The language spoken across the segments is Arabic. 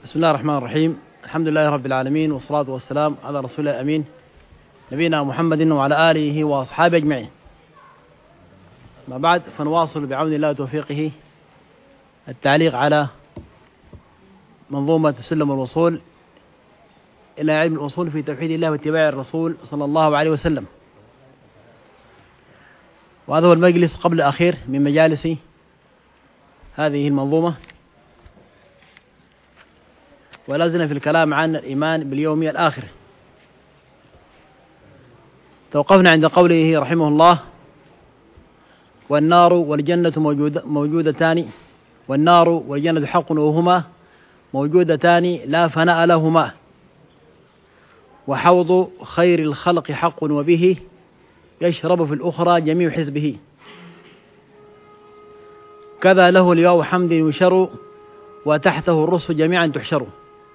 بسم الله الرحمن الرحيم. الحمد لله رب العالمين، والصلاة والسلام على رسول الله الأمين نبينا محمد وعلى آله وأصحابه أجمعين. ما بعد، فنواصل بعون الله وتوفيقه التعليق على منظومة سلم الوصول إلى علم الأصول في توحيد الله واتباع الرسول صلى الله عليه وسلم. وهذا هو المجلس قبل الأخير من مجالس هذه المنظومة، ولازلنا في الكلام عن الإيمان باليوم الآخر. توقفنا عند قوله رحمه الله: والنار والجنة موجودتان، والنار والجنة حق وهما موجودتان لا فناء لهما، وحوض خير الخلق حق وبه يشرب في الأخرى جميع حزبه، كذا له لواء حمد يشر وتحته الرسل جميعا تحشر.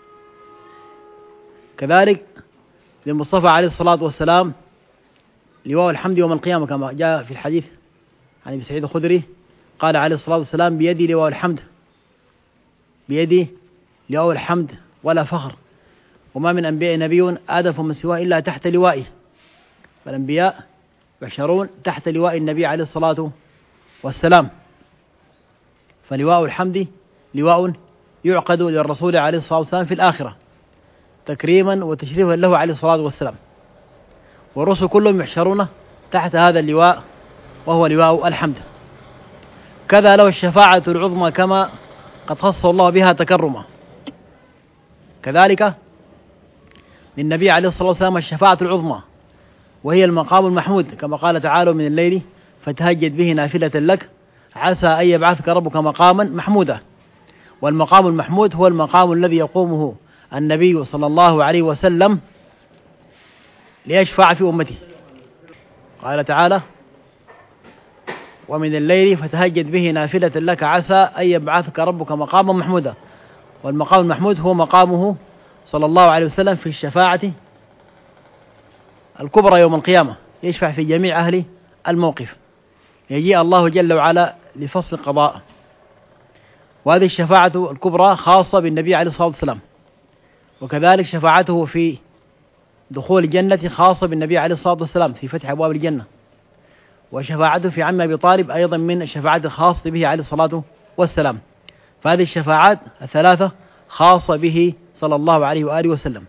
كذلك للمصطفى عليه الصلاة والسلام لواء الحمد يوم القيامة، كما جاء في الحديث عن ابي سعيد الخدري قال عليه الصلاة والسلام: بيدي لواء الحمد، بيدي لواء الحمد ولا فخر، وما من أنبياء نبي آدم فمن سواه إلا تحت لوائه، فالأنبياء يحشرون تحت لواء النبي عليه الصلاة والسلام. فلواء الحمد لواء يعقد للرسول عليه الصلاة والسلام في الآخرة تكريما وتشريفا له عليه الصلاة والسلام، والرسل كلهم يحشرون تحت هذا اللواء وهو لواء الحمد. كذا له الشفاعة العظمى كما قد خصه الله بها تكرما. كذلك للنبي عليه الصلاة والسلام الشفاعة العظمى، وهي المقام المحمود، كما قال تعالى: من الليل فتهجد به نافلة لك عسى أن يبعثك ربك مقاما محمودا. والمقام المحمود هو المقام الذي يقومه النبي صلى الله عليه وسلم ليشفع في أمته. قال تعالى: ومن الليل فتهجد به نافلة لك عسى أن يبعثك ربك مقاما محمودا. والمقام المحمود هو مقامه صلى الله عليه وسلم في الشفاعة الكبرى يوم القيامة، يشفع في جميع أهل الموقف، يجيء الله جل وعلا لفصل القضاء. وهذه الشفاعة الكبرى خاصة بالنبي عليه الصلاة والسلام، وكذلك شفاعته في دخول الجنة خاصة بالنبي عليه الصلاة والسلام في فتح أبواب الجنة، وشفاعته في عم أبي طالب أيضا من الشفاعات الخاصة به عليه الصلاة والسلام. فهذه الشفاعات الثلاثة خاصة به صلى الله عليه وآله وسلم.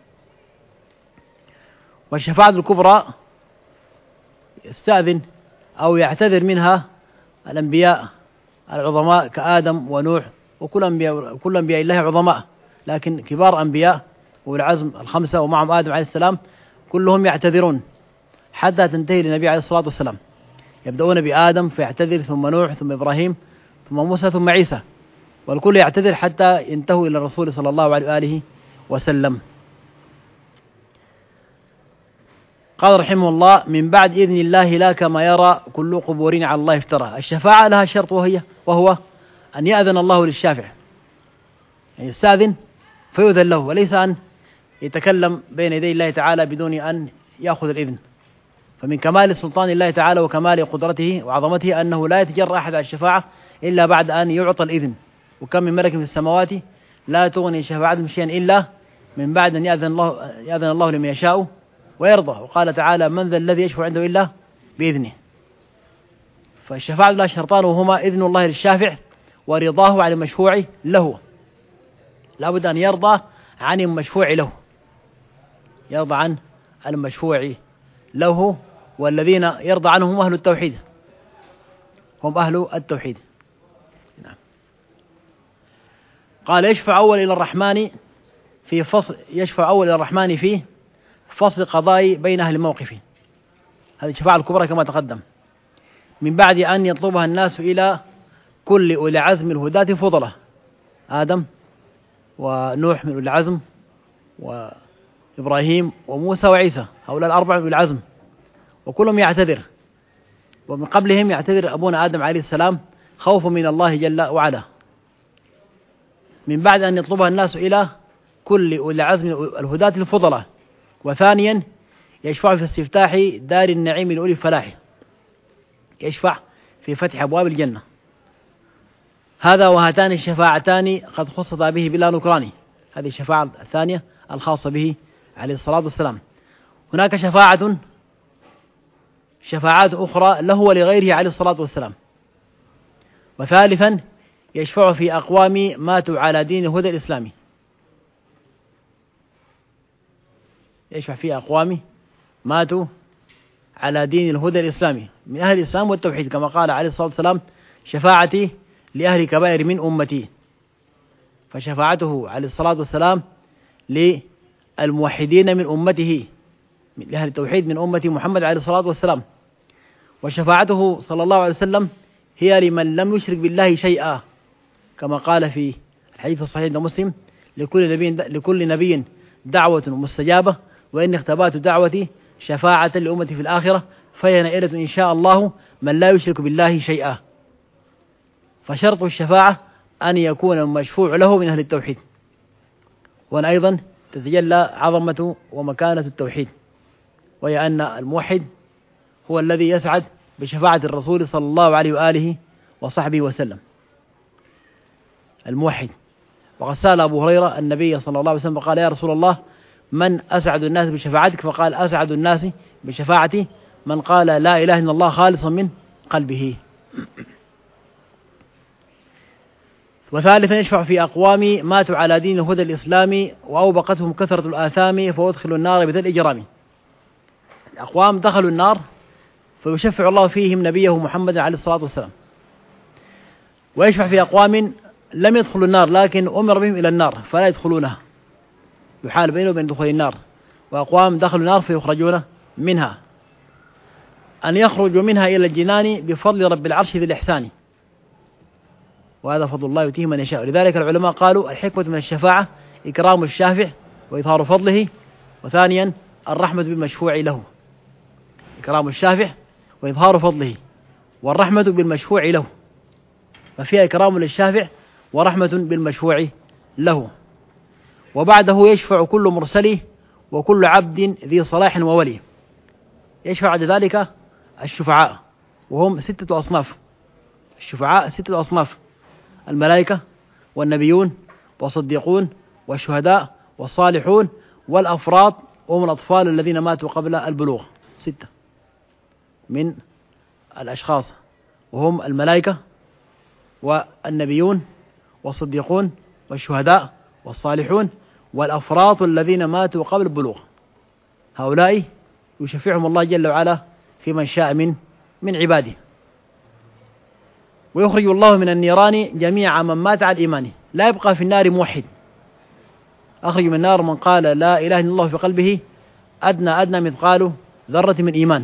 والشفاعة الكبرى يستأذن أو يعتذر منها الأنبياء العظماء كآدم ونوح، وكل أنبياء الله عظماء، لكن كبار أنبياء والعزم الخمسة ومعهم آدم عليه السلام كلهم يعتذرون حتى تنتهي للنبي عليه الصلاة والسلام. يبدأون بآدم فيعتذر، ثم نوح، ثم إبراهيم، ثم موسى، ثم عيسى، والكل يعتذر حتى ينتهوا إلى الرسول صلى الله عليه وآله وسلم. قال رحمه الله: من بعد إذن الله لا كما يرى كل قبور على الله افترى. الشفاعة لها شرط، وهو أن يأذن الله للشافع، يعني يستأذن فيؤذن له، وليس أن يتكلم بين يدي الله تعالى بدون أن يأخذ الإذن. فمن كمال سلطان الله تعالى وكمال قدرته وعظمته أنه لا يتجرأ أحد على الشفاعة إلا بعد أن يعطى الإذن. وكم من ملك في السماوات لا تغني شفاعتهم شيئا إلا من بعد أن يأذن الله لمن يشاء ويرضى. وقال تعالى: من ذا الذي يشفع عنده إلا بإذنه. فالشفاعة لها شرطان، وهما إذن الله للشافع ورضاه عن المشفوع له. لا بد أن يرضى عن المشفوع له، يرضى عن المشفوع له، والذين يرضى عنهم أهل التوحيد، هم أهل التوحيد. نعم. قال: يشفع أول إلى الرحمن في فصل قضاء بين أهل الموقف. هذه الشفاعة الكبرى كما تقدم، من بعد أن يطلبها الناس إلى كل أولي عزم الهداة فضله، آدم ونوح من أولي العزم، وإبراهيم وموسى وعيسى، هؤلاء الأربعة من أولي العزم، وكلهم يعتذر. ومن قبلهم يعتذر أبونا آدم عليه السلام خوفا من الله جل وعلا. من بعد أن يطلبها الناس إلى كل أولي عزم الهداة الفضلة. وثانيا يشفع في استفتاح دار النعيم لأولي الفلاح، يشفع في فتح أبواب الجنة. هذا وهاتان الشفاعتان قد خصتا به بلا نكران، هذه الشفاعة الثانية الخاصة به عليه الصلاة والسلام. هناك شفاعات أخرى له ولغيره عليه الصلاة والسلام. وثالثا يشفع في أقوام ماتوا على دين الهدى الإسلامي، يشفع في أقوام ماتوا على دين الهدى الإسلامي من أهل الإسلام والتوحيد، كما قال عليه الصلاة والسلام: شفاعتي لأهل كبائر من أمتي. فشفاعته عليه الصلاة والسلام للموحدين من أمته، من أهل التوحيد من أمة محمد عليه الصلاة والسلام. وشفاعته صلى الله عليه وسلم هي لمن لم يشرك بالله شيئا، كما قال في الحديث الصحيح عند مسلم: لكل نبي دعوة مستجابة، وإن اختبأت دعوتي شفاعة لأمتي في الآخرة، فهي نائلة إن شاء الله من لا يشرك بالله شيئا. فشرط الشفاعة أن يكون المشفوع له من أهل التوحيد، وأن أيضا تتجلى عظمة ومكانة التوحيد، وهي أن الموحد هو الذي يسعد بشفاعة الرسول صلى الله عليه وآله وصحبه وسلم، الموحد. وقد سأل أبو هريرة النبي صلى الله عليه وسلم فقال: يا رسول الله، من أسعد الناس بشفاعتك؟ فقال: أسعد الناس بشفاعتي من قال لا إله إلا الله خالصا من قلبه. وثالثا يشفع في أقوام ماتوا على دين الهدى الإسلامي وأوبقتهم كثرة الآثام فيدخلوا النار بذل الإجرام. الأقوام دخلوا النار فيشفع الله فيهم نبيه محمد عليه الصلاة والسلام. ويشفع في أقوام لم يدخلوا النار لكن أمر بهم إلى النار فلا يدخلونها، يحال بينه وبين دخول النار. وأقوام دخلوا النار فيخرجون منها، أن يخرجوا منها إلى الجنان بفضل رب العرش ذي الإحسان، وهذا فضل الله يؤتيه من يشاء. لذلك العلماء قالوا: الحكمة من الشفاعة إكرام الشافع وإظهار فضله، وثانيا الرحمة بالمشفوع له. إكرام الشافع وإظهار فضله، والرحمة بالمشفوع له، ففيها إكرام للشافع ورحمة بالمشفوع له. وبعده يشفع كل مرسل وكل عبد ذي صلاح وولي. يشفع بعد ذلك الشفعاء، وهم 6 أصناف. الشفعاء 6 أصناف: الملائكة والنبيون والصديقون والشهداء والصالحون والأفراط، وهم الأطفال الذين ماتوا قبل البلوغ. 6 من الأشخاص، وهم الملائكة والنبيون والصديقون والشهداء والصالحون والأفراط الذين ماتوا قبل البلوغ. هؤلاء يشفعهم الله جل وعلا في من شاء من عباده. ويخرج الله من النيران جميع من مات على الإيمان، لا يبقى في النار موحد. أخرج من النار من قال لا إله إلا الله في قلبه أدنى مثقال ذرة من إيمان،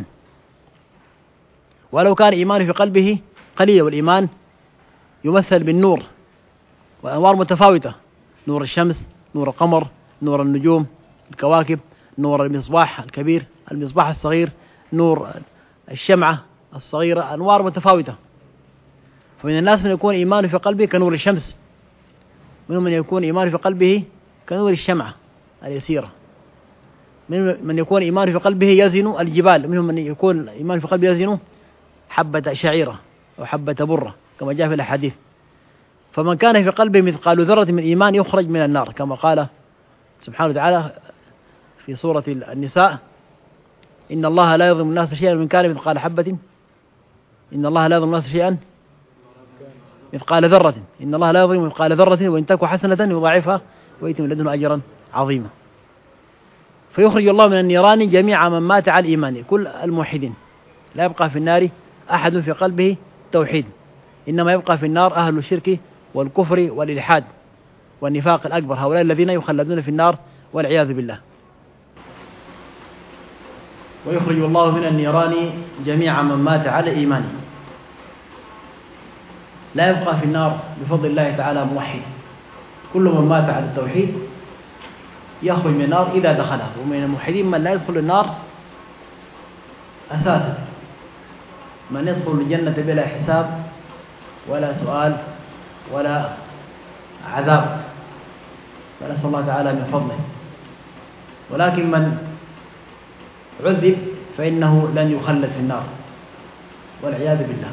ولو كان إيمان في قلبه قليلا. والإيمان يمثل بالنور وأنوار متفاوتة: نور الشمس، نور القمر، نور النجوم، الكواكب، نور المصباح الكبير، المصباح الصغير، نور الشمعة الصغيرة، أنوار متفاوتة. فمن الناس من يكون إيمانه في قلبه كنور الشمس، منهم من يكون إيمانه في قلبه كنور الشمعة اليسيرة، من يكون إيمانه في قلبه يزن الجبال، منهم من يكون إيمانه في قلبه يزن حبة شعيرة أو حبة برة، كما جاء في الأحاديث. فمن كان في قلبه مثقال ذرة من إيمان يخرج من النار، كما قال سبحانه وتعالى في سورة النساء: إن الله لا يظلم الناس شيئا من كان مثقال حبة، إن الله لا يظلم الناس شيئا مثقال ذرة، إن الله لا يظلم مثقال ذرة وإن تك حسنة يضاعفها ويؤتي من لدنه أجرا عظيما. فيخرج الله من النيران جميع من مات على الإيمان، كل الموحدين، لا يبقى في النار أحد في قلبه توحيد، إنما يبقى في النار أهل الشرك والكفر والإلحاد والنفاق الأكبر، هؤلاء الذين يخلدون في النار والعياذ بالله. ويخرج الله من النيران جميع من مات على إيمانه، لا يبقى في النار بفضل الله تعالى موحد. كل من مات على التوحيد يخرج من النار إذا دخلها. ومن الموحدين من لا يدخل النار أساسا، من يدخل الجنة بلا حساب ولا سؤال ولا عذاب، فنسأل الله تعالى من فضله. ولكن من عذب فإنه لن يخلد في النار والعياذ بالله،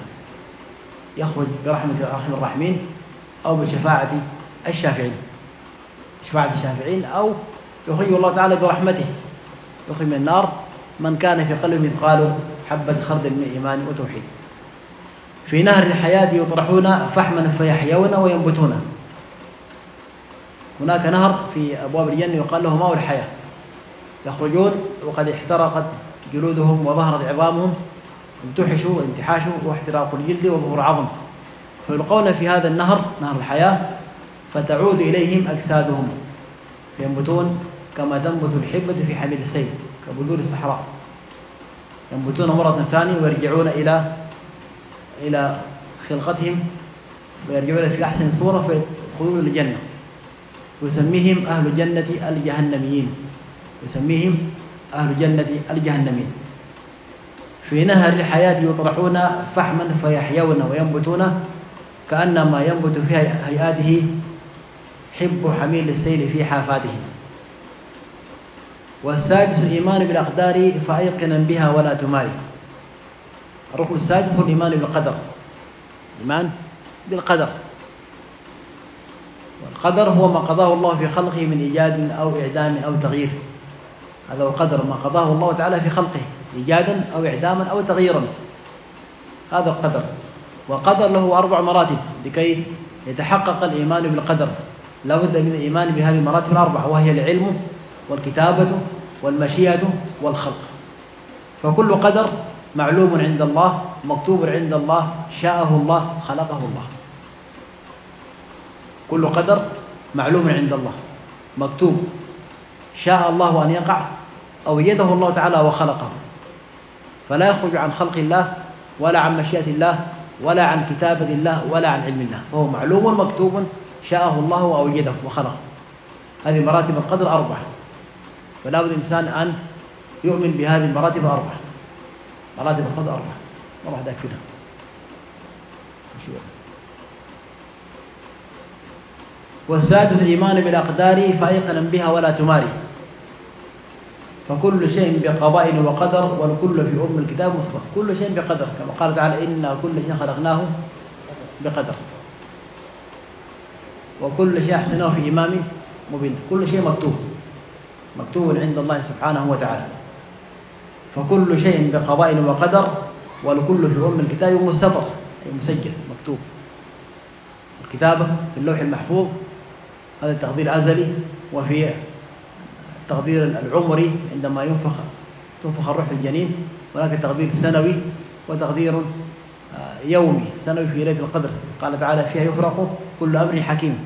يخرج برحمة أرحم الراحمين أو بشفاعة الشافعين. شفاعة الشافعين، أو يخرج الله تعالى برحمته، يخرج من النار من كان في قلبه مثقال حبة خردل من إيمان وتوحيد. في نهر الحياة يطرحون فحما فيحيون وينبتون. هناك نهر في أبواب الجنة يقال له ماء الحياة، يخرجون وقد احترقت جلودهم وظهرت عظامهم، امتحشوا انتحاشوا واحتراق الجلد وظهور عظم، فيلقون في هذا النهر، نهر الحياة، فتعود إليهم أجسادهم فينبتون كما تنبت الحبة في حميد السيل كبذور الصحراء، ينبتون مرة ثانية ويرجعون إلى خلقتهم، ويرجعون في أحسن صورة فيدخلون الجنة، ويسميهم أهل الجنة الجهنميين، يسميهم أهل الجنة الجهنميين. في نهر الحياة يطرحون فحما فيحيون وينبتون كأنما ينبت في هيئاته حب حميل السيل في حافاته. والسادس الإيمان بالأقدار فأيقنا بها ولا تماري. الركن السادس هو الإيمان بالقدر، الإيمان بالقدر. والقدر هو ما قضاه الله في خلقه من إيجاد أو إعدام أو تغيير، هذا هو القدر، ما قضاه الله تعالى في خلقه إيجادا أو إعداما أو تغييرا، هذا القدر. وقدر له 4 مراتب لكي يتحقق الإيمان بالقدر، لا بد من الإيمان بهذه المراتب ال4، وهي العلم والكتابة والمشيئة والخلق. فكل قدر معلوم عند الله، مكتوب عند الله، شاءه الله، خلقه الله. كل قدر معلوم عند الله، مكتوب، شاء الله أن يقع، أوجده الله تعالى وخلقه، فلا يخرج عن خلق الله ولا عن مشيئة الله ولا عن كتابة الله ولا عن علم الله، فهو معلوم مكتوب شاءه الله وأوجده وخلقه. هذه مراتب القدر 4، فلا بد الإنسان أن يؤمن بهذه المراتب 4. مراتب القدر 4 مرة واحدة كده. والسادس الإيمان بالأقدار فأيقنا بها ولا تماري. فكل شيء بقضاء وقدر، والكل في أم الكتاب مسبق. كل شيء بقدر، كما قال تعالى إنا كل شيء خلقناه بقدر، وكل شيء أحسناه في إمام مبين. كل شيء مكتوب عند الله سبحانه وتعالى. فكل شيء بقضاء وقدر، والكل في أم الكتاب مستطر، أي مسجل مكتوب. الكتابة في اللوح المحفوظ هذا التقدير أزلي، وفي التقدير العمري عندما تنفخ الروح في الجنين، هناك تقدير سنوي وتقدير يومي سنوي في ليلة القدر، قال تعالى فيها يفرق كل أمر حكيم.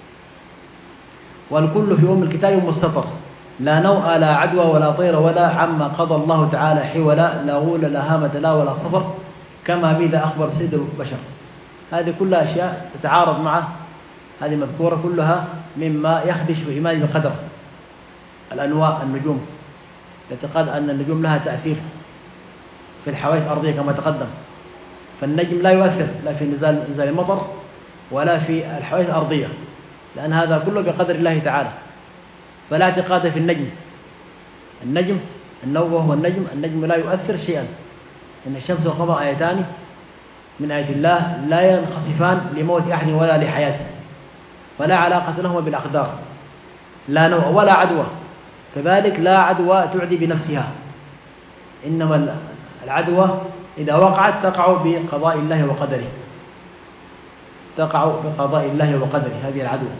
والكل في أم الكتاب مستطر، لا نوء لا عدوى ولا طير ولا عما قضى الله تعالى حولا، لا غول لا هامة لا ولا صفر، كما بذا أخبر سيد البشر. هذه كلها أشياء تتعارض مع هذه المذكورة، كلها مما يخدش في إيمان بالقدر. الأنواع، النجوم، الاعتقاد أن النجوم لها تأثير في الحوادث الأرضية كما تقدم، فالنجم لا يؤثر لا في نزال المطر ولا في الحوادث الأرضية، لأن هذا كله بقدر الله تعالى، فلا اعتقاد في النجم النوم وهو النجم لا يؤثر شيئا، إن الشمس والقمر آيتان من آيات الله لا ينخسفان لموت أحد ولا لحياته، فلا علاقة لهما بالأقدار، لا نوع ولا عدوى. كذلك لا عدوى تعدي بنفسها، إنما العدوى إذا وقعت تقع بقضاء الله وقدره، تقع بقضاء الله وقدره، هذه العدوى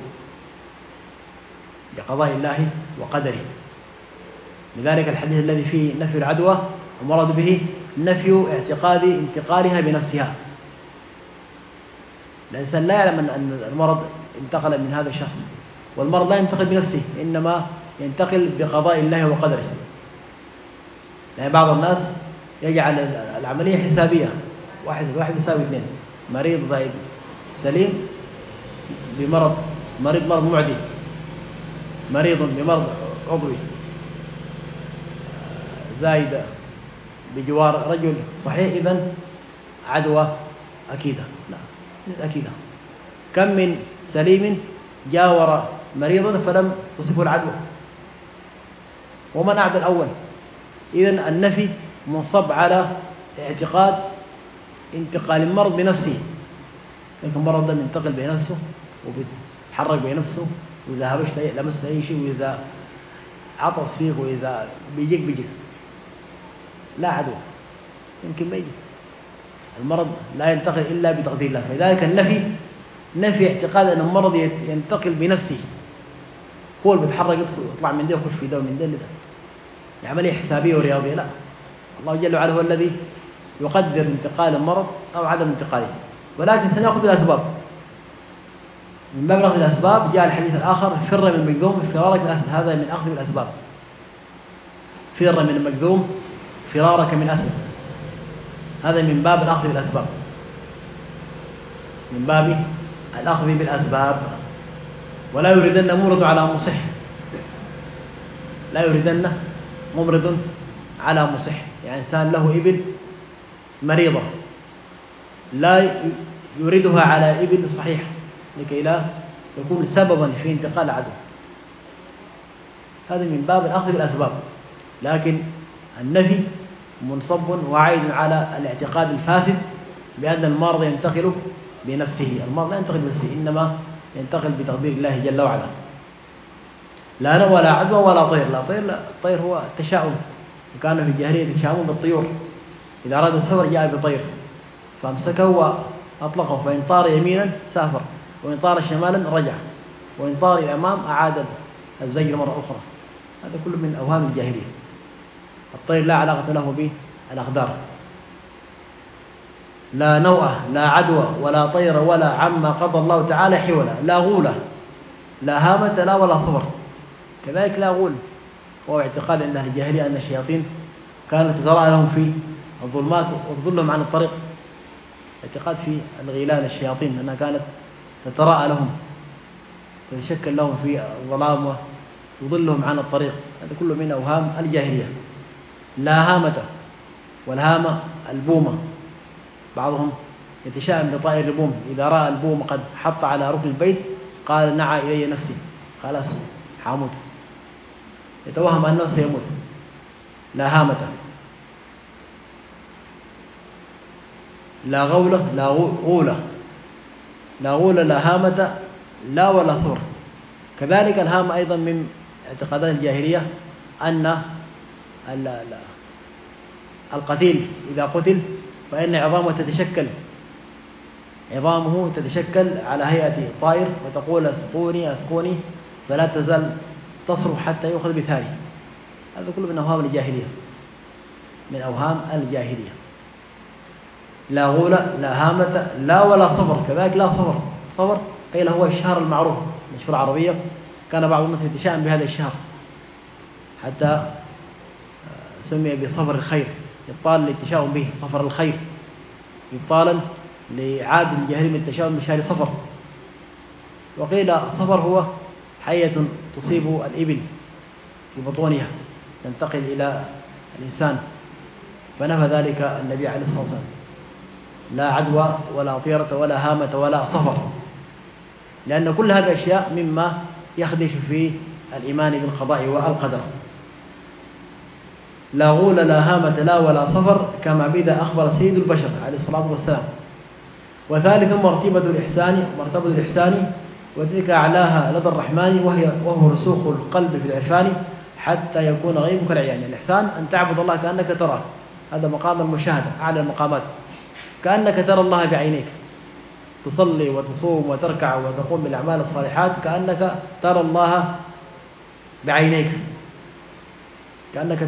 بقضاء الله وقدره. لذلك الحديث الذي فيه نفي العدوى ومرض به نفي اعتقاد انتقالها بنفسها. الإنسان لا يعلم أن المرض انتقل من هذا الشخص، والمرض لا ينتقل بنفسه، إنما ينتقل بقضاء الله وقدره. يعني بعض الناس يجعل العملية حسابية، واحد يساوي 2، مريض زائد سليم بمرض، مرض معدي، مريض بمرض عضوي زايد بجوار رجل صحيح، إذن عدوى أكيدة. لا، ليست أكيدة. كم من سليم جاور مريضا فلم تصفه العدوى، ومن أعدى الأول. إذن النفي منصب على اعتقاد انتقال المرض بنفسه، لكن المرض لم ينتقل بنفسه وبيتحرك بنفسه وإذا هبشت لمست أي شيء، وإذا عطس فيك، وإذا بيجيك لا عدوى، يمكن ما يجي. المرض لا ينتقل إلا بتقدير الله. فلذلك النفي نفي اعتقاد أن المرض ينتقل بنفسه، هو اللي بيتحرك يطلع من ده ويخش في ده ومن ده لده، عملية حسابية ورياضية. لا، الله جل وعلا هو الذي يقدر انتقال المرض أو عدم انتقاله، ولكن سنأخذ الأسباب. من باب أخذ الأسباب جاء الحديث الآخر: فر من المجذوم فرارك من أسد. هذا من أخذ الأسباب. فر من المجذوم فرارك من أسد، هذا من باب الأخذ بالأسباب، من باب الأخذ بالأسباب. ولا يريدن ممرض على مصح، لا يريدن ممرض على مصح، يعني إنسان له إبل مريضة لا يريدها على إبل صحيح لكي لا يكون سببا في انتقال العدو. هذا من باب الأخذ بالأسباب. لكن النفي منصب وعائد على الاعتقاد الفاسد بأن المرض ينتقل بنفسه. المرض لا ينتقل بنفسه، إنما ينتقل بتقدير الله جل وعلا. لا ولا عدوى ولا طير. لا طير، لا، الطير هو التشاؤم، وكان في الجاهلية يتشاؤمون بالطيور، إذا أراد السفر جاء بطير فأمسكه وأطلقه، فإن طار يمينا سافر، وإن طار شمالا رجع، وإن طار إلى الأمام أعاد الزجر مرة أخرى. هذا كله من أوهام الجاهلية. الطير لا علاقة له بالأقدار. لا نوءة لا عدوى ولا طير ولا عما قضى الله تعالى حولا. لا غولة، لا هامة، لا ولا صبر. كذلك لا غول، وهو اعتقاد عند أهل الجاهلية أن الشياطين كانت تتراءى لهم في الظلمات وتضلهم عن الطريق. اعتقاد في الغيلان الشياطين أنها كانت تتراءى لهم وتتشكل لهم في الظلام وتضلهم عن الطريق. هذا كله من أوهام الجاهلية. لا هامة، والهامة البومة. بعضهم يتشائم بطائر البوم، إذا رأى البوم قد حط على ركن البيت قال: نعى إلي نفسي، خلاص حاموت، يتوهم أنه سيموت. لا هامة. لا غولة، لا غولة، لا غولة، لا هامة، لا ولا ثور. كذلك الهامة أيضا من اعتقادات الجاهلية أن القتيل إذا قتل فإن عظامه تتشكل على هيئة طائر، وتقول: اسقوني اسقوني، فلا تزال تصرخ حتى يؤخذ بثاني. هذا كله من أوهام الجاهلية، من أوهام الجاهلية. لا غولة، لا هامة، لا ولا صبر. كذلك لا صبر. صبر قيل هو الشهر المعروف من شهور العربية، كان بعض الناس يتشائم بهذا الشهر حتى سمي بصفر الخير، يبطال التشاؤم به، صفر الخير، يبطالا لعاد الجاهلية من التشاؤم بشهر صفر. وقيل صفر هو حية تصيب الإبل في بطونها تنتقل إلى الإنسان، فنفى ذلك النبي عليه الصلاة والسلام. لا عدوى ولا طيرة ولا هامة ولا صفر، لأن كل هذه الأشياء مما يخدش في الإيمان بالقضاء والقدر. لا غول، لا هامة، لا ولا صفر، كما بدا أخبر سيد البشر عليه الصلاة والسلام. وثالث مرتبة الإحسان، وتلك أعلاها لدى الرحمن، وهو رسوخ القلب في العرفان حتى يكون غيبك العيان. الإحسان أن تعبد الله كأنك تراه، هذا مقام المشاهدة، أعلى المقامات، كأنك ترى الله بعينيك، تصلي وتصوم وتركع وتقوم بالأعمال الصالحات كأنك ترى الله بعينيك، كأنك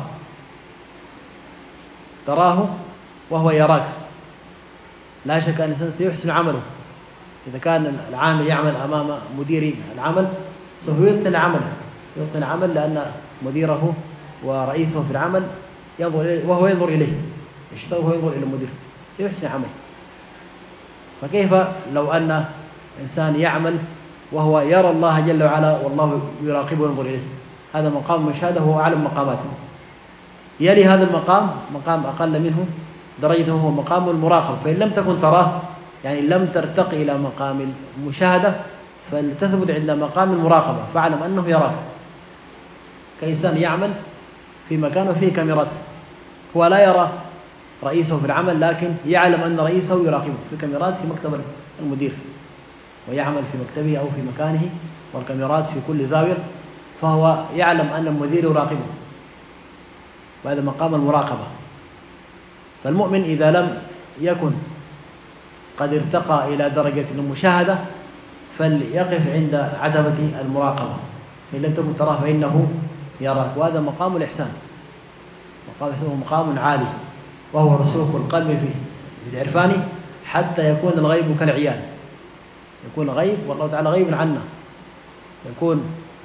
تراه وهو يراك. لا شك أن الإنسان سيحسن عمله إذا كان العامل يعمل أمام مدير العمل، سوف يتقن عمل لأن مديره ورئيسه في العمل وهو ينظر إليه، يشتغل وهو ينظر إلى المدير، سيحسن عمله. فكيف لو أن إنسان يعمل وهو يرى الله جل وعلا والله يراقبه وينظر إليه؟ هذا مقام المشاهدة وهو أعلى مقاماته. يلي هذا المقام مقام أقل منه درجته هو مقام المراقبة، فإن لم تكن تراه، يعني لم ترتقي إلى مقام المشاهدة، فلتثبت عند مقام المراقبة، فاعلم أنه يراك. كإنسان يعمل في مكان وفيه كاميرات، هو لا يرى رئيسه في العمل، لكن يعلم أن رئيسه يراقبه في كاميرات في مكتب المدير، ويعمل في مكتبه أو في مكانه والكاميرات في كل زاوية، فهو يعلم أن المدير يراقبه، وهذا مقام المراقبة. فالمؤمن إذا لم يكن قد ارتقى إلى درجة المشاهدة فليقف عند عتبة المراقبة، إن لم تكن تراه فإنه يراك، وهذا مقام الإحسان، مقام عالي، وهو رسوخ القلب في العرفان حتى يكون الغيب كالعيان، يكون غيب والله تعالى غيب عنا، يكون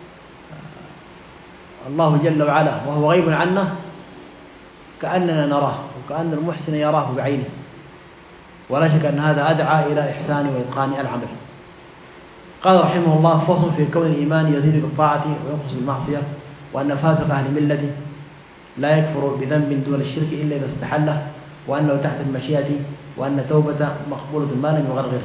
الله جل وعلا وهو غيب عنا كأننا نراه، وكأن المحسن يراه بعينه، ولا شك أن هذا أدعى إلى إحسان وإتقان العمل. قال رحمه الله: فصل في كون الإيمان يزيد بالطاعة وينقص بالمعصية، وأن فاسق أهل الملة لا يكفر بذنب دون الشرك إلا إذا استحله، وأنه تحت المشيئة، وأن توبة مقبولة ما لم يغرغر.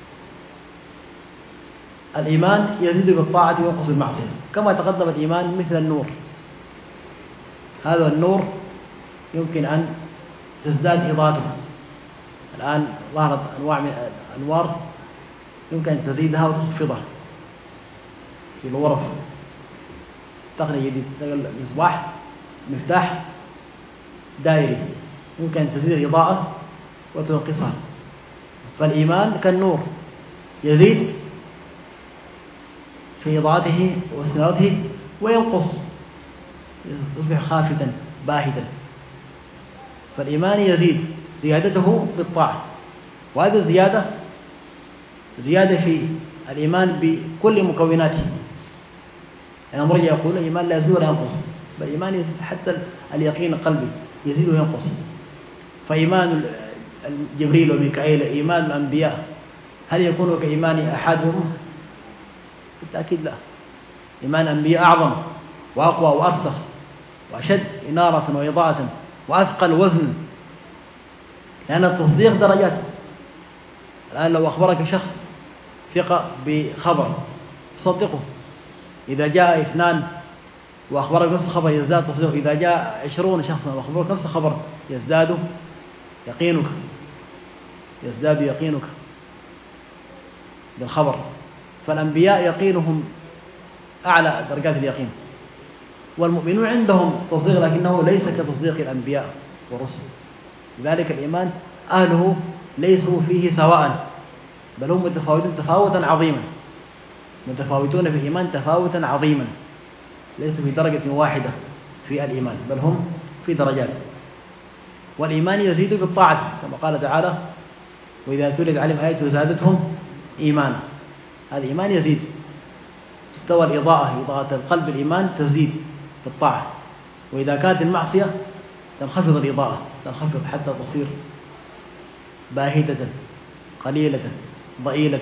الإيمان يزيد بالطاعة وينقص بالمعصية، كما تقدم الإيمان مثل النور، هذا النور يمكن أن تزداد إضاءته. الآن ظهرت أنواع من الأنوار يمكن أن تزيدها وتخفضها في الغرف، تقنية جديدة، المصباح مفتاح دائري يمكن أن تزيد الإضاءة وتنقصها. فالإيمان كالنور يزيد في إضاءته واستنارته وينقص، يصبح خافتا باهتا. فالإيمان يزيد زيادته بالطاعة، وهذه الزيادة زيادة في الإيمان بكل مكوناته. يعني المرجع يقول الإيمان لا يزيد ولا ينقص، بل الإيمان يزيد حتى اليقين القلبي يزيد وينقص. فإيمان جبريل وميكائيل، إيمان الأنبياء، هل يكون كإيمان أحدهم؟ بالتأكيد لا. إيمان الأنبياء أعظم وأقوى وأرسخ وأشد إنارة وإضاءة وأثقل وزن، لأن التصديق درجات. الآن لو أخبرك شخص ثقة بخبر تصدقه، إذا جاء 2 وأخبرك نفس الخبر يزداد تصديقه، إذا جاء 20 شخصا وأخبرك نفس الخبر يزداد يقينك، يزداد يقينك بالخبر. فالأنبياء يقينهم أعلى درجات اليقين، والمؤمنون عندهم تصديق لكنه ليس كتصديق الأنبياء والرسل. لذلك الإيمان أهله ليسوا فيه سواء، بل هم متفاوتون تفاوتا عظيما، متفاوتون في الإيمان تفاوتا عظيما، ليسوا في درجة واحدة في الإيمان، بل هم في درجات. والإيمان يزيد بالطاعة كما قال تعالى: وإذا تليت عليهم آياته زادتهم إيمانا. هذا الإيمان يزيد، مستوى الإضاءة، إضاءة القلب الإيمان تزيد بالطاعة. وإذا كانت المعصية تنخفض الإضاءة، تنخفض حتى تصير باهتة قليلة ضئيلة.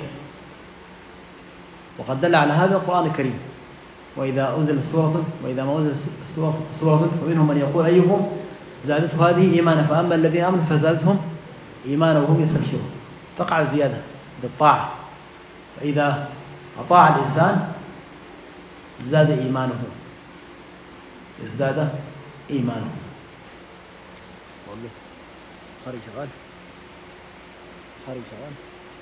وقد دل على هذا القرآن الكريم: وإذا أنزل سورة، وإذا ما أنزل سورة فمنهم من يقول أيهم زادته هذه إيمانا، فأما الذين آمنوا فزادتهم إيمانا وهم يستبشرون. تقع الزيادة بالطاعة، فإذا أطاع الإنسان ازداد إيمانه، ازداد إيمانه. خارج شغال، خارج شغال.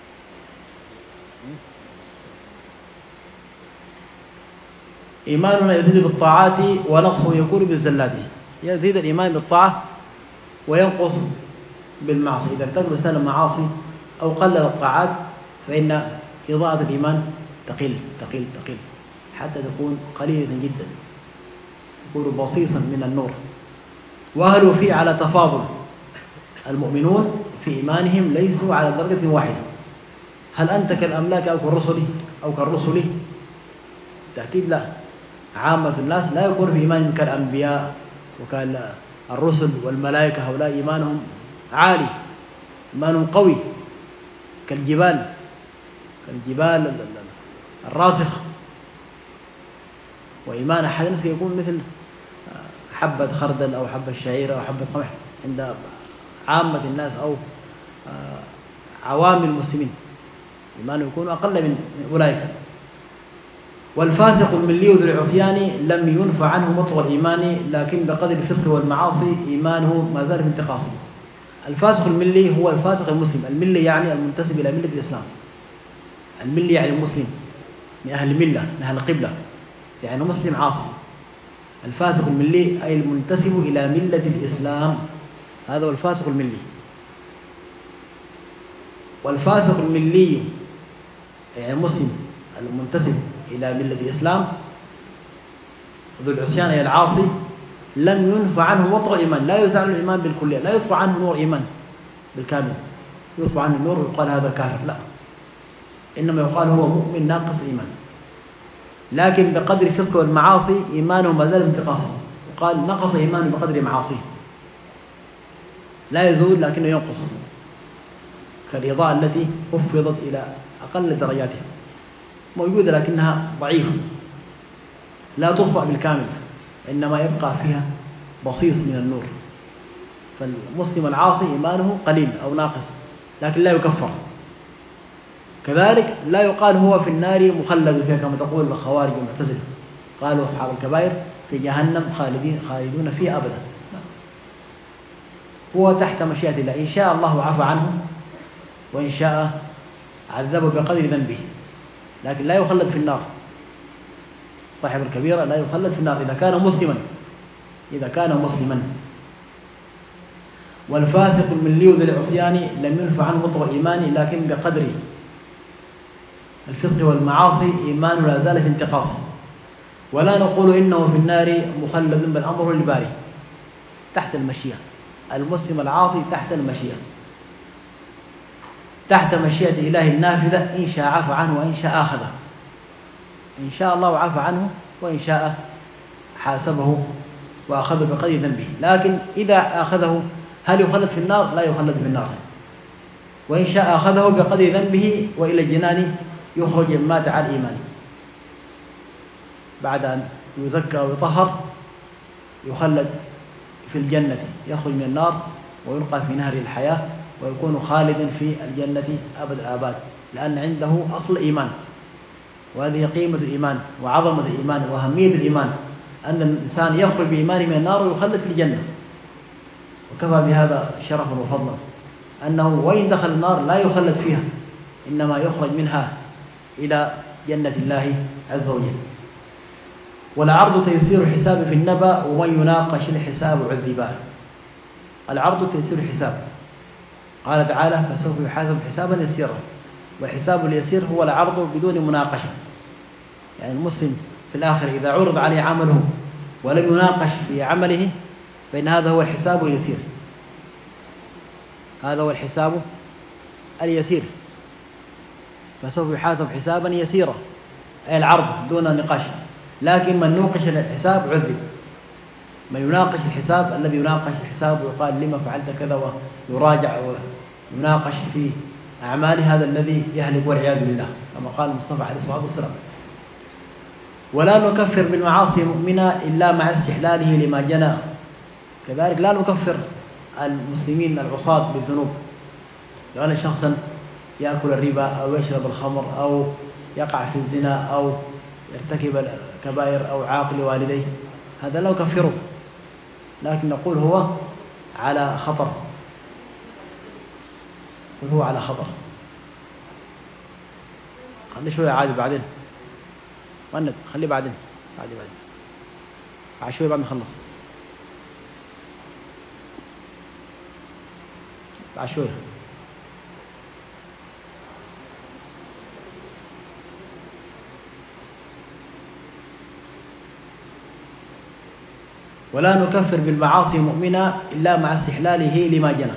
إيماننا يزيد بالطاعات ونقصه يكون بالزلات. يزيد الإيمان بالطاعة وينقص بالمعصية. إذا ارتكب الإنسان المعاصي أو قلل الطاعات فإن إضاءة الإيمان تقل تقل تقل حتى تكون قليلة جدا، تكون بسيطا من النور. وأهلوا فيه على تفاضل، المؤمنون في إيمانهم ليسوا على درجة واحدة. هل أنت كالأملاك أو كالرسل؟ بالتأكيد لا. عامة الناس لا يكون في إيمانهم كالأنبياء وكالرسل والملائكة، هؤلاء إيمانهم عالي، إيمانهم قوي كالجبال الراسخة. وإيمان أحد يكون مثل حبة خردل أو حبة شعير أو حبة قمح عند عامة الناس أو عوام المسلمين، إيمانه يكون أقل من أولئك. والفاسق الملي ذو العصيان لم ينفع عنه مطغى الإيمان، لكن بقدر الفسق والمعاصي إيمانه ما زال في انتقاصه. الفاسق الملي هو الفاسق المسلم، الملي يعني المنتسب إلى ملة الإسلام، الملي يعني المسلم، من أهل الملة من أهل القبلة، يعني مسلم عاصي. الفاسق الملي أي المنتسب إلى ملة الإسلام، هذا هو الفاسق الملي. والفاسق الملي يعني المسلم المنتسب إلى ملة الإسلام ذو العصيان أي العاصي لم ينفع عنه مطر إيمان، لا يزال الإيمان بالكلية، لا يطفى عنه نور إيمان بالكامل، يطفى عنه النور ويقال هذا كافر، لا، إنما يقال هو مؤمن ناقص إيمان، لكن بقدر فسقه والمعاصي إيمانه ما زال انتقاصا، وقال نقص إيمانه بقدر معاصيه، لا يزول لكنه ينقص، كالإضاءة التي خفضت إلى أقل درجاتها، موجودة لكنها ضعيفة لا تطفأ بالكامل، إنما يبقى فيها بصيص من النور. فالمسلم العاصي إيمانه قليل أو ناقص لكن لا يكفر، كذلك لا يقال هو في النار مخلد فيها كما تقول الخوارج والمعتزلة، قالوا أصحاب الكبائر في جهنم خالدون فيها أبدا، هو تحت مشيئة الله، إن شاء الله عفى عنه وإن شاء عذبه بقدر ذنبه، لكن لا يخلد في النار. صاحب الكبيرة لا يخلد في النار إذا كان مسلما. والفاسق الملي ذي العصيان لم ينفع عنه مطلق إيمانه، لكن بقدر الفسق والمعاصي إيمان لا زال في انتقاص، ولا نقول إنه في النار مخلد، بل أمره لباري تحت المشيئة. المسلم العاصي تحت المشيئة، تحت مشيئة إله النافذة، إن شاء عفى عنه وإن شاء أخذه، إن شاء الله عفى عنه وإن شاء حاسبه وأخذه بقدر ذنبه. لكن إذا أخذه هل يخلد في النار؟ لا يخلد في النار، وإن شاء أخذه بقدر ذنبه وإلى الجنان يخرج من مات على الإيمان، بعد أن يزكى ويطهر يخلد في الجنة، يخرج من النار ويلقى في نهر الحياة ويكون خالدا في الجنة أبد الآباد، لأن عنده أصل إيمان، وهذه قيمة الإيمان وعظمة الإيمان وأهمية الإيمان، أن الإنسان يخرج بإيمانه من النار ويخلد في الجنة، وكفى بهذا شرفا وفضلا أنه وإن دخل النار لا يخلد فيها، إنما يخرج منها إلى جنة الله عز وجل. والعرض تيسير الحساب في النبأ، ومن يناقش الحساب عذبا. العرض تيسير الحساب، قال تعالى فسوف يحاسب حسابا يسيرا، والحساب اليسير هو العرض بدون مناقشة، يعني المسلم في الآخر إذا عرض عليه عمله ولم يناقش في عمله فإن هذا هو الحساب اليسير، هذا هو الحساب اليسير، فسوف يحاسب حسابا يسيرا أي العرض دون نقاش. لكن من نوقش الحساب عذب، من يناقش الحساب الذي يناقش الحساب ويقال لما فعلت كذا ويراجع ويناقش في أعمال، هذا الذي يهلك والعياذ بالله، كما قال المصطفى عليه الصلاة والسلام. ولا نكفر بالمعاصي مؤمنا إلا مع استحلاله لما جنى، كذلك لا نكفر المسلمين العصاة بالذنوب، لو أن شخصا يأكل الربا أو يشرب الخمر أو يقع في الزنا أو يرتكب الكبائر أو عاق لوالديه، هذا لا نكفره، لكن نقول هو على خطر، هو على خطر. خلي شوية عادي بعدين، مؤنث خليه بعدين بعد شوية بعد ما نخلص، بعد شوية. ولا نكفر بالمعاصي مؤمنا إلا مع استحلاله لما جنى،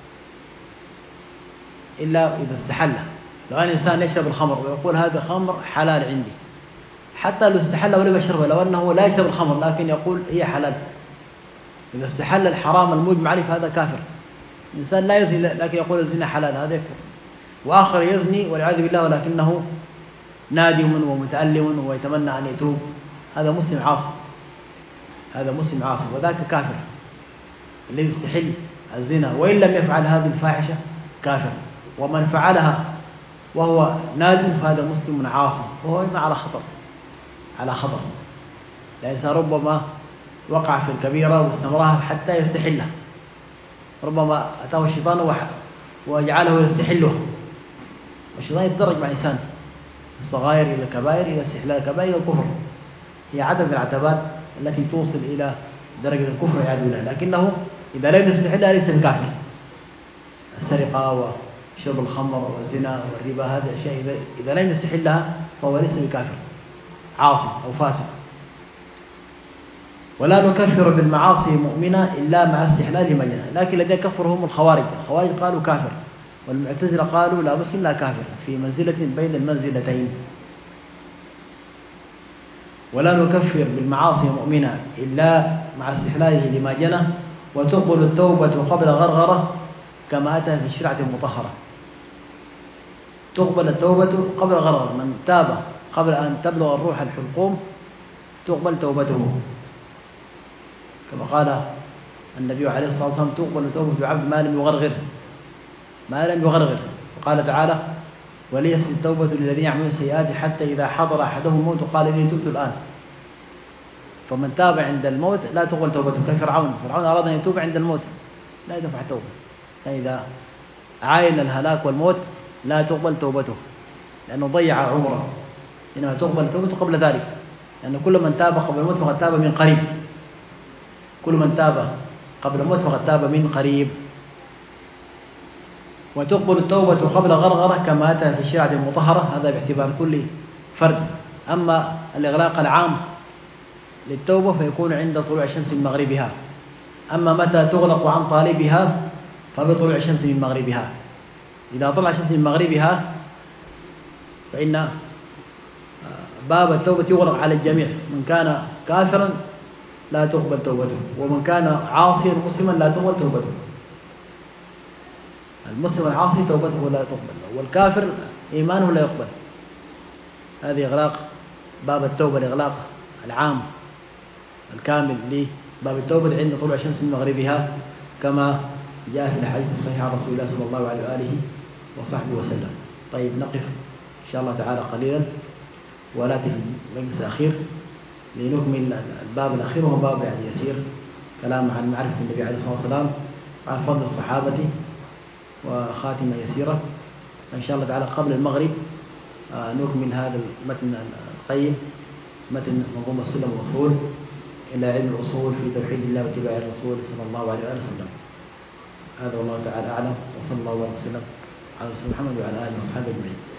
إلا إذا استحل. لو أن إنسان يشرب الخمر ويقول هذا خمر حلال عندي، حتى لو استحل ولم يشربه، لو أنه لا يشرب الخمر لكن يقول هي حلال، إذا استحل الحرام المجمع عليه فهذا كافر. إنسان لا يزني لكن يقول الزنا حلال، هذا يكفر. وآخر يزني والعياذ بالله ولكنه نادم ومتألم ويتمنى أن يتوب، هذا مسلم عاصي، هذا مسلم عاصي، وذاك كافر الذي يستحل الزنا وإن لم يفعل هذه الفاحشة كافر. ومن فعلها وهو نادم فهذا مسلم عاصي، وهو أيضا على خطر، لأن ربما وقع في الكبيرة واستمرها حتى يستحلها، ربما أتاه الشيطان وجعله يستحلها، والشيطان يتدرج مع الإنسان، الصغائر إلى الكبائر إلى استحلال الكبائر إلى الكفر، هي عدم العتبات التي توصل إلى درجة الكفر والعياذ بالله، لكنه إذا لم يستحلها ليس بكافر. السرقة وشرب الخمر والزنا والربا هذه أشياء إذا لم يستحلها فهو ليس بكافر، عاصي أو فاسق. ولا نكفر بالمعاصي مؤمنا إلا مع استحلال ما جنى، لكن الذين كفروا هم الخوارج قالوا كافر، والمعتزلة قالوا لا مسلم لا كافر، في منزلة بين المنزلتين. ولا نكفر بالمعاصي مؤمنا إلا مع استحلاله لما جنى، وتقبل التوبة قبل غرغرة كما أتى في الشرعة المطهرة. تقبل التوبة قبل غرغرة، من تاب قبل أن تبلغ الروح الحلقوم تقبل توبته، كما قال النبي عليه الصلاة والسلام تقبل توبة عبد ما لم يغرغر. وقال تعالى وليست التوبة للذين يعملون السيئات حتى إذا حضر أحدهم الموت قال إني تبت الآن. فمن تاب عند الموت لا تقبل توبته، كفرعون أراد أن يتوب عند الموت لا يدفع التوبة، فإذا عاين الهلاك والموت لا تقبل توبته لأنه ضيع عمره، إنما تقبل توبته قبل ذلك، لأن كل من تاب قبل الموت فقد تاب من قريب، كل من تاب قبل الموت فقد تاب من قريب. وتقبل التوبة قبل غرغرة كما أتى في الشريعة المطهرة، هذا باعتبار كل فرد. أما الإغلاق العام للتوبة فيكون عند طلوع الشمس من مغربها، أما متى تغلق عن طالبها فبطلوع الشمس من مغربها. إذا طلع الشمس من مغربها فإن باب التوبة يغلق على الجميع، من كان كافرا لا تقبل توبته، ومن كان عاصيا مسلما لا تقبل توبته. المسلم العاصي توبته لا تقبل، والكافر إيمانه لا يقبل. هذه إغلاق باب التوبة، الإغلاق العام الكامل لباب التوبة عند طلوع الشمس من مغربها كما جاء في الحديث الصحيح عن رسول الله صلى الله عليه وآله وصحبه وسلم. طيب نقف إن شاء الله تعالى قليلا ونأتي في المجلس الأخير لنكمل الباب الأخير، وهو باب يعني يسير كلام عن معرفة النبي عليه الصلاة والسلام، عن فضل الصحابة، وخاتمة يسيرة إن شاء الله تعالى قبل المغرب. نكمل هذا المتن القيم، متن منظومة السلم والأصول إلى علم الأصول في توحيد الله واتباع الرسول صلى الله عليه وسلم. هذا والله تعالى أعلم، وصلى الله وسلم على رسول محمد وعلى آله وصحبه أجمعين.